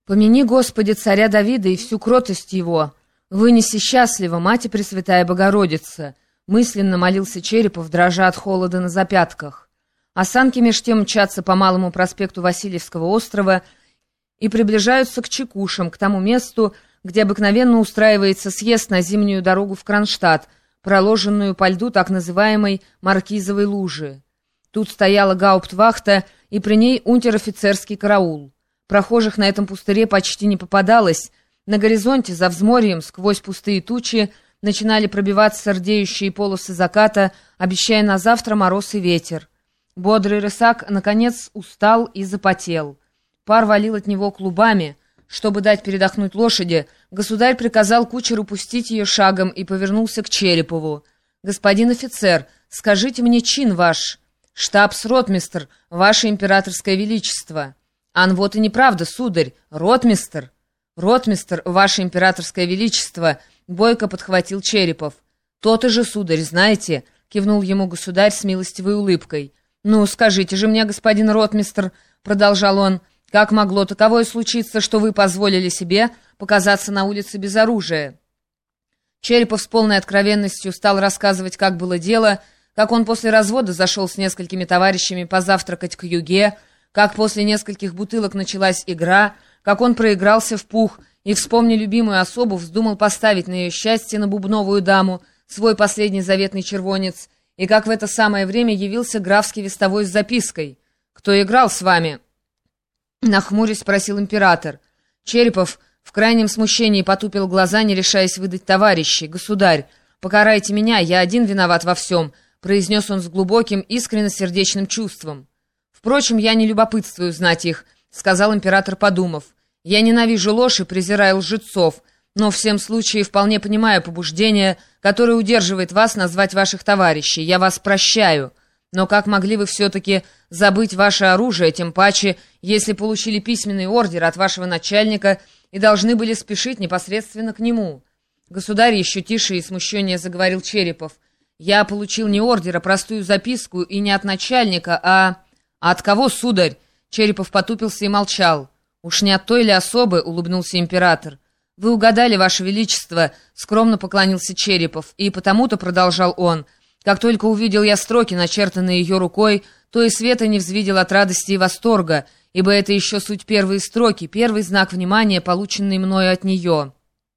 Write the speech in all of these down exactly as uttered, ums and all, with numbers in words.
Помяни, Господи, царя Давида и всю кротость его. Вынеси счастливо, Мать и Пресвятая Богородица, мысленно молился Черепов, дрожа от холода на запятках. А санки меж тем мчатся по Малому проспекту Васильевского острова и приближаются к Чекушам, к тому месту, где обыкновенно устраивается съезд на зимнюю дорогу в Кронштадт, проложенную по льду так называемой Маркизовой лужи. Тут стояла гауптвахта, и при ней унтер-офицерский караул. Прохожих на этом пустыре почти не попадалось. На горизонте, за взморьем, сквозь пустые тучи, начинали пробиваться рдеющие полосы заката, обещая на завтра мороз и ветер. Бодрый рысак, наконец, устал и запотел. Пар валил от него клубами. Чтобы дать передохнуть лошади, государь приказал кучеру пустить ее шагом и повернулся к Черепову. «Господин офицер, скажите мне чин ваш». «Штабс-ротмистр, ваше императорское величество». «Ан, вот и неправда, сударь, ротмистр». «Ротмистр, ваше императорское величество», — бойко подхватил Черепов. «То-то же, сударь, знаете», — кивнул ему государь с милостивой улыбкой. «Ну, скажите же мне, господин ротмистр», — продолжал он, — «как могло таковое случиться, что вы позволили себе показаться на улице без оружия?» Черепов с полной откровенностью стал рассказывать, как было дело, как он после развода зашел с несколькими товарищами позавтракать к юге, как после нескольких бутылок началась игра, как он проигрался в пух и, вспомня любимую особу, вздумал поставить на ее счастье на бубновую даму свой последний заветный червонец, и как в это самое время явился графский вестовой с запиской. «Кто играл с вами?» Нахмурясь, спросил император. Черепов в крайнем смущении потупил глаза, не решаясь выдать товарищей. «Государь, покарайте меня, я один виноват во всем», произнес он с глубоким, искренне сердечным чувством. «Впрочем, я не любопытствую знать их», — сказал император, подумав. «Я ненавижу ложь и презираю лжецов, но в всем случае вполне понимаю побуждение, которое удерживает вас назвать ваших товарищей. Я вас прощаю. Но как могли вы все-таки забыть ваше оружие, тем паче, если получили письменный ордер от вашего начальника и должны были спешить непосредственно к нему?» «Государь», еще тише и смущеннее заговорил Черепов, «я получил не ордер, а простую записку, и не от начальника, а...» «А от кого, сударь?» Черепов потупился и молчал. «Уж не от той ли особы?» — улыбнулся император. «Вы угадали, ваше величество», — скромно поклонился Черепов, и потому-то, продолжал он, «как только увидел я строки, начертанные ее рукой, то и света не взвидел от радости и восторга, ибо это еще суть первые строки, первый знак внимания, полученный мною от нее».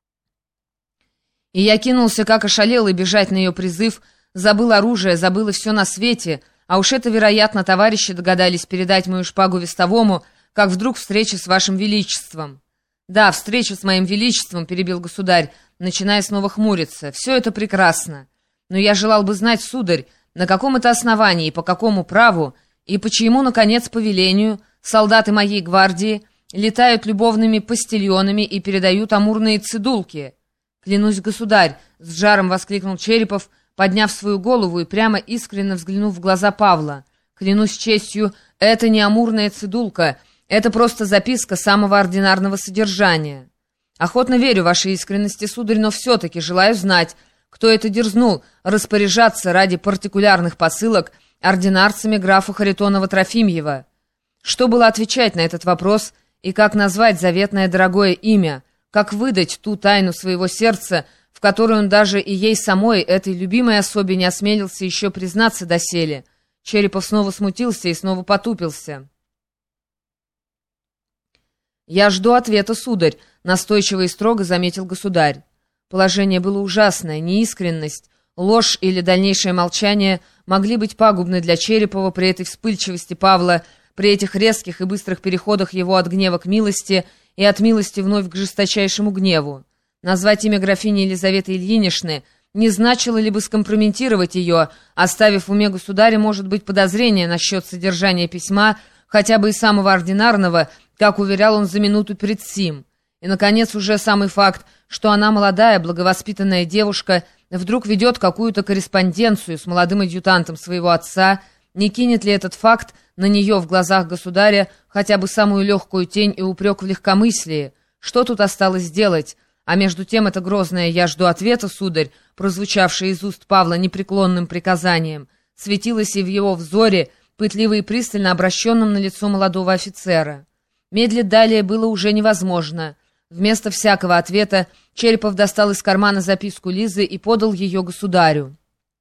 И я кинулся, как ошалелый, бежать на ее призыв, забыл оружие, забыл и все на свете, а уж это, вероятно, товарищи догадались передать мою шпагу вестовому, как вдруг встреча с вашим величеством. «Да, встреча с моим величеством», — перебил государь, начиная снова хмуриться. «Все это прекрасно. Но я желал бы знать, сударь, на каком это основании, по какому праву, и почему, наконец, по велению, солдаты моей гвардии летают любовными постильонами и передают амурные цидулки». «Клянусь, государь», — с жаром воскликнул Черепов, подняв свою голову и прямо искренне взглянув в глаза Павла. «Клянусь честью, это не амурная цидулка, это просто записка самого ординарного содержания». «Охотно верю вашей искренности, сударь, но все-таки желаю знать, кто это дерзнул распоряжаться ради партикулярных посылок ординарцами графа Харитонова-Трофимьева». Что было отвечать на этот вопрос и как назвать заветное дорогое имя, как выдать ту тайну своего сердца, в которой он даже и ей самой, этой любимой особе, не осмелился еще признаться доселе. Черепов снова смутился и снова потупился. «Я жду ответа, сударь», — настойчиво и строго заметил государь. Положение было ужасное, неискренность, ложь или дальнейшее молчание могли быть пагубны для Черепова при этой вспыльчивости Павла, при этих резких и быстрых переходах его от гнева к милости и от милости вновь к жесточайшему гневу. Назвать имя графини Елизаветы Ильиничны не значило ли бы скомпрометировать ее, оставив в уме государя, может быть, подозрение насчет содержания письма, хотя бы и самого ординарного, как уверял он за минуту перед сим. И, наконец, уже самый факт, что она молодая, благовоспитанная девушка, вдруг ведет какую-то корреспонденцию с молодым адъютантом своего отца, не кинет ли этот факт на нее в глазах государя хотя бы самую легкую тень и упрек в легкомыслии? Что тут осталось делать? А между тем это грозное «я жду ответа, сударь», прозвучавшее из уст Павла непреклонным приказанием, светилось и в его взоре, пытливо и пристально обращенном на лицо молодого офицера. Медлить далее было уже невозможно. Вместо всякого ответа Черепов достал из кармана записку Лизы и подал ее государю.